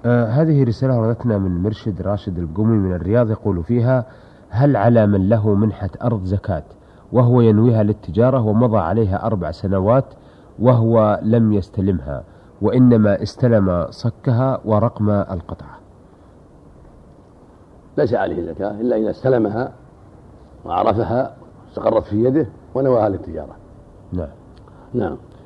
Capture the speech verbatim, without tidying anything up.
آه هذه رسالة وردتنا من مرشد راشد القومي من الرياض، يقول فيها: هل على من له منحة أرض زكاة وهو ينويها للتجارة ومضى عليها أربع سنوات وهو لم يستلمها وإنما استلم صكها ورقم القطعة؟ ليس عليه زكاة إلا إذا استلمها وعرفها استقرت في يده ونواها للتجارة. نعم. نعم.